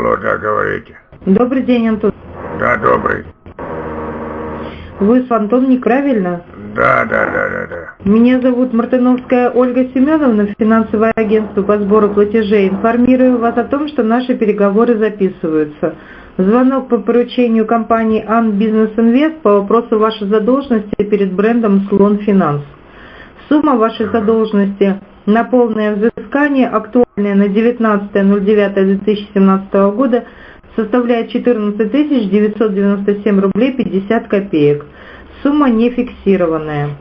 Алло, да, говорите. Добрый день, Антон. Да, добрый. Вы с Антоном, правильно? Да. Меня зовут Мартыновская Ольга Семеновна, финансовое агентство по сбору платежей. Информирую вас о том, что наши переговоры записываются. Звонок по поручению компании Ан Бизнес Инвест по вопросу вашей задолженности перед брендом Слон Финанс. Сумма вашей задолженности на полное взыскание, актуальная на 19.09.2017 года, составляет 14 997 рублей 50 копеек. Сумма не фиксированная.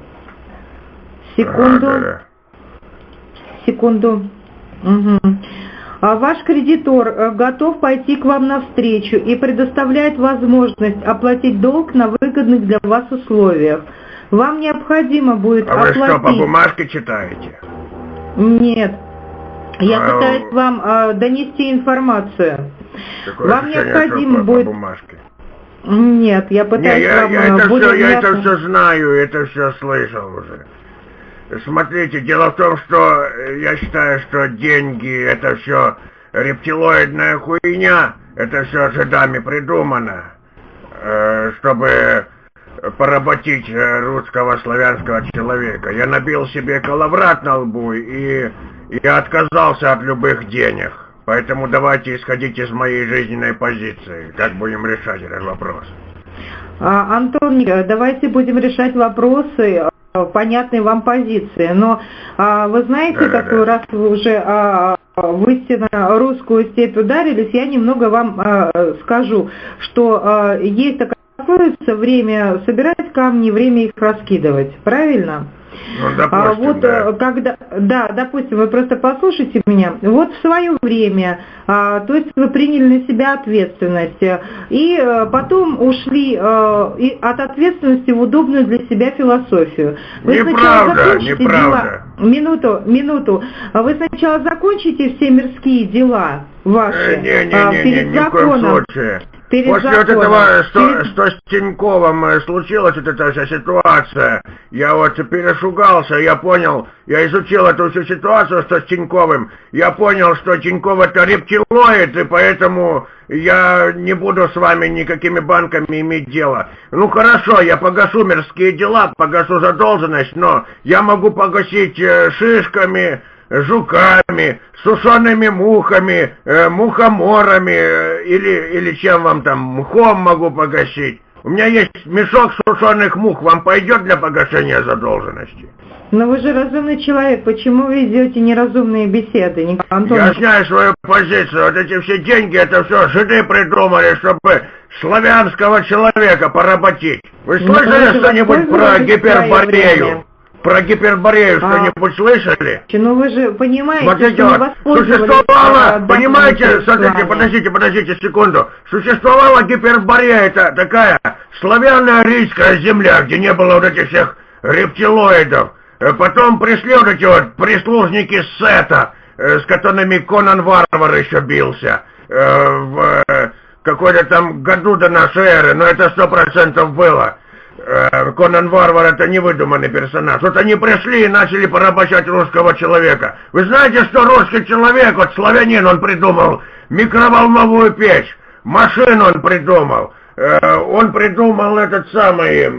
Секунду. Угу. А ваш кредитор готов пойти к вам навстречу и предоставляет возможность оплатить долг на выгодных для вас условиях. Вам необходимо будет оплатить... вы что, по бумажке читаете? Нет. Я пытаюсь вам донести информацию. Вам необходимо будет... По бумажке? Нет, я пытаюсь я это все знаю, это все слышал уже. Смотрите, дело в том, что я считаю, что деньги это все рептилоидная хуйня, это все жидами придумано, чтобы поработить русского славянского человека. Я набил себе коловрат на лбу и отказался от любых денег. Поэтому давайте исходить из моей жизненной позиции, как будем решать этот вопрос. Антон, давайте будем решать вопросы понятной вам позиции. Но вы знаете, раз вы уже в истинно русскую степь ударились, я немного вам скажу, что есть такая пословица: время собирать камни, время их раскидывать. Правильно? Ну, допустим, допустим, вы просто послушайте меня. Вот в свое время, то есть вы приняли на себя ответственность, и потом ушли от ответственности в удобную для себя философию. Вы неправда. Минуту. Вы сначала закончите все мирские дела ваши перед законом. После вот этого, что с Тиньковым случилась вот эта вся ситуация, я вот перешугался, я понял, я изучил эту всю ситуацию, что с Тиньковым, я понял, что Тиньков это рептилоид, и поэтому я не буду с вами никакими банками иметь дело. Ну хорошо, я погашу мирские дела, погашу задолженность, но я могу погасить шишками, жуками, сушеными мухами, мухоморами, или чем вам там, мхом могу погасить. У меня есть мешок сушеных мух, вам пойдет для погашения задолженности? Но вы же разумный человек, почему вы ведете неразумные беседы, Антон? Я знаю свою позицию, вот эти все деньги, это все жиды придумали, чтобы славянского человека поработить. Вы слышали что-нибудь про Гиперборею? Про Гиперборею что-нибудь слышали? Ну вы же понимаете, смотрите, что вот, существовала, понимаете, смотрите, подождите секунду. Существовала Гиперборея, это такая славяно-арийская земля, где не было вот этих всех рептилоидов. Потом пришли вот эти вот прислужники Сета, с которыми Конан Варвар еще бился. В какой-то там году до нашей эры, но это 100% было. Конан Варвар это невыдуманный персонаж. Вот они пришли и начали порабощать русского человека. Вы знаете, что русский человек, вот славянин, он придумал микроволновую печь, машину он придумал этот самый,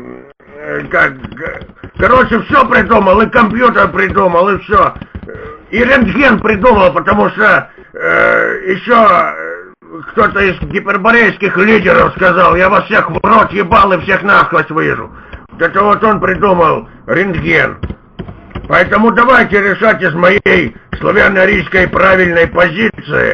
короче, все придумал, и компьютер придумал, и все. И рентген придумал, потому что еще... кто-то из гиперборейских лидеров сказал: я вас всех в рот ебал и всех нахлость выжу. Вот это вот он придумал рентген. Поэтому давайте решать из моей славяно-арийской правильной позиции.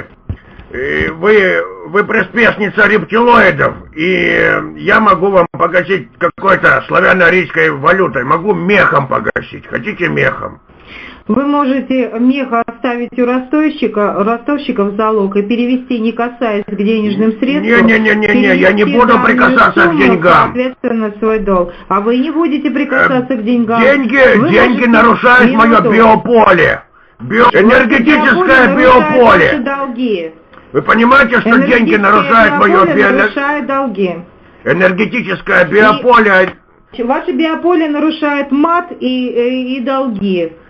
Вы приспешница рептилоидов, и я могу вам погасить какой-то славяно-арийской валютой. Могу мехом погасить. Хотите мехом? Вы можете мех оставить у ростовщиков залог и перевести, не касаясь к денежным средствам. Не, я не буду прикасаться к деньгам. Соответственно, свой долг. А вы не будете прикасаться к деньгам. Деньги нарушают мое биополе. Энергетическое биополе. Долги. Вы понимаете, что деньги нарушают мое долги. Энергетическое биополе. Ваше биополе нарушает мат и долги.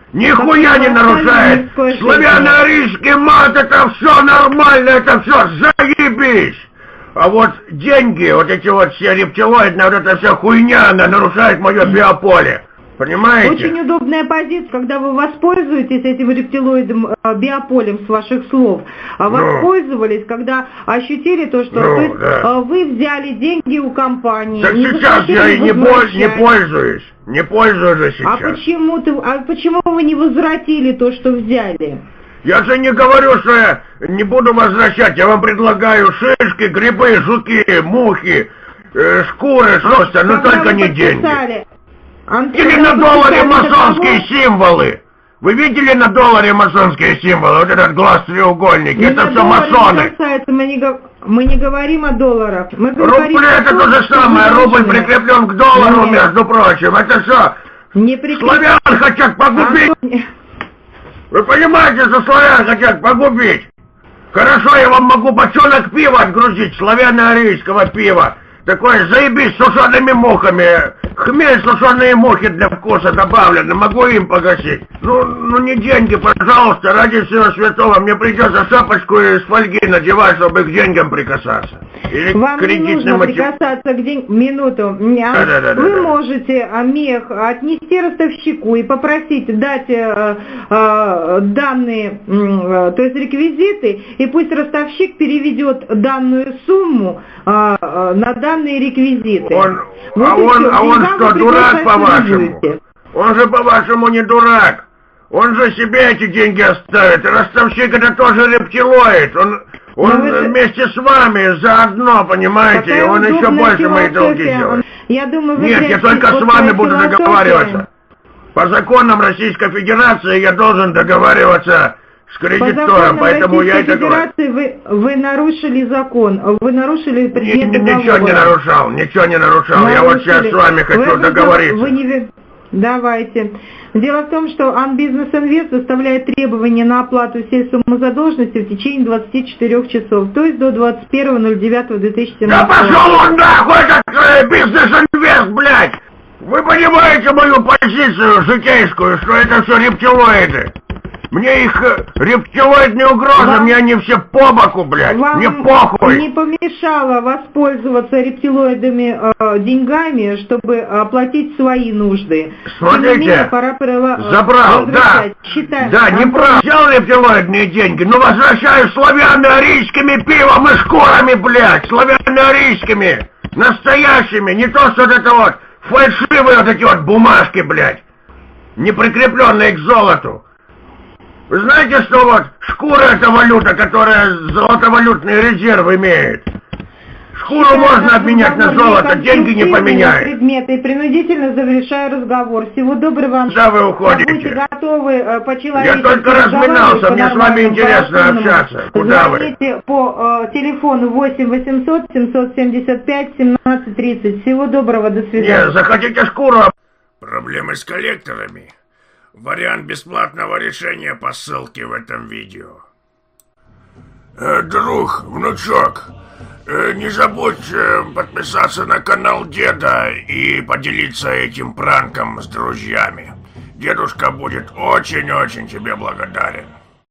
Нихуя не нарушает. Славяно-арийский мат, это все нормально, это все заебись. А вот деньги, вот эти вот все рептилоидные, вот эта вся хуйня, она нарушает мое биополе. Понимаете? Очень удобная позиция, когда вы воспользуетесь этим рептилоидным биополем, с ваших слов. Воспользовались, когда ощутили то, что вы взяли деньги у компании. Так сейчас я и не пользуюсь. Не пользуюсь сейчас. А почему вы не возвратили то, что взяли? Я же не говорю, что я не буду возвращать. Я вам предлагаю шишки, грибы, жуки, мухи, шкуры, просто, но только не деньги. Или на долларе масонские символы. Вы видели на долларе масонские символы? Вот этот глаз-треугольник. Это все масоны. Мы не говорим о долларах. Рубль это то же самое. Рубль прикреплен к доллару, между прочим. Это все. Славян хотят погубить. Вы понимаете, что славян хотят погубить? Хорошо, я вам могу бочонок пива отгрузить, славяно-арийского пива. Такое заебись с сушеными мухами. Хмель, сушеные мухи для вкуса добавлены. Могу им погасить. Ну не деньги, пожалуйста, ради всего святого. Мне придется шапочку из фольги надевать, чтобы к деньгам прикасаться. Или вам не нужно прикасаться к деньгам. Минуту. Вы можете мех отнести ростовщику и попросить дать данные, то есть реквизиты, и пусть ростовщик переведет данную сумму на данные реквизиты. Он что, дурак, по-вашему? Он же, по-вашему, не дурак. Он же себе эти деньги оставит. Ростовщик это тоже рептилоид. Он вместе с вами заодно, понимаете? Он еще больше мои долги делает. Нет, я только с вами буду договариваться. По законам Российской Федерации я должен договариваться с кредитором, поэтому я это говорю. Вы нарушили закон, вы нарушили предмет договора. Ничего не нарушал. Я вот сейчас с вами хочу договориться. Давайте. Дело в том, что Анбизнес Инвест выставляет требования на оплату всей суммы задолженности в течение 24 часов, то есть до 21.09.2017. Да пошел он нахуй, этот Бизнес Инвест, блядь! Вы понимаете мою позицию житейскую, что это все рептилоиды? Мне их рептилоидные угрозы, мне они все по боку, блядь, мне похуй. Не помешало воспользоваться рептилоидными деньгами, чтобы оплатить свои нужды. Смотрите, забрал, да, не прав. Взял рептилоидные деньги, но возвращаю славяно-арийскими пивом и шкурами, блядь, славяно-арийскими, настоящими, не то что это вот фальшивые вот эти вот бумажки, блядь, не прикрепленные к золоту. Вы знаете, что вот шкура это валюта, которая золотовалютные резервы имеет? Шкуру можно обменять на золото, деньги не поменяют. Предметы и принудительно завершаю разговор. Всего доброго вам. Куда вы уходите? Будьте готовы по-человечески. Я только разминался, мне с вами интересно общаться. Куда вы? Звоните по телефону 8 800 775 17 30. Всего доброго, до свидания. Нет, захотите шкуру? Проблемы с коллекторами? Вариант бесплатного решения по ссылке в этом видео. Друг, внучок, не забудь подписаться на канал деда и поделиться этим пранком с друзьями. Дедушка будет очень-очень тебе благодарен.